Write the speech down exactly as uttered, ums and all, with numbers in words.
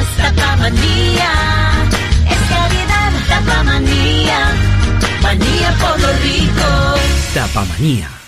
somos Tapamanía. Es calidad Tapamanía. Manía por lo rico. Tapamanía.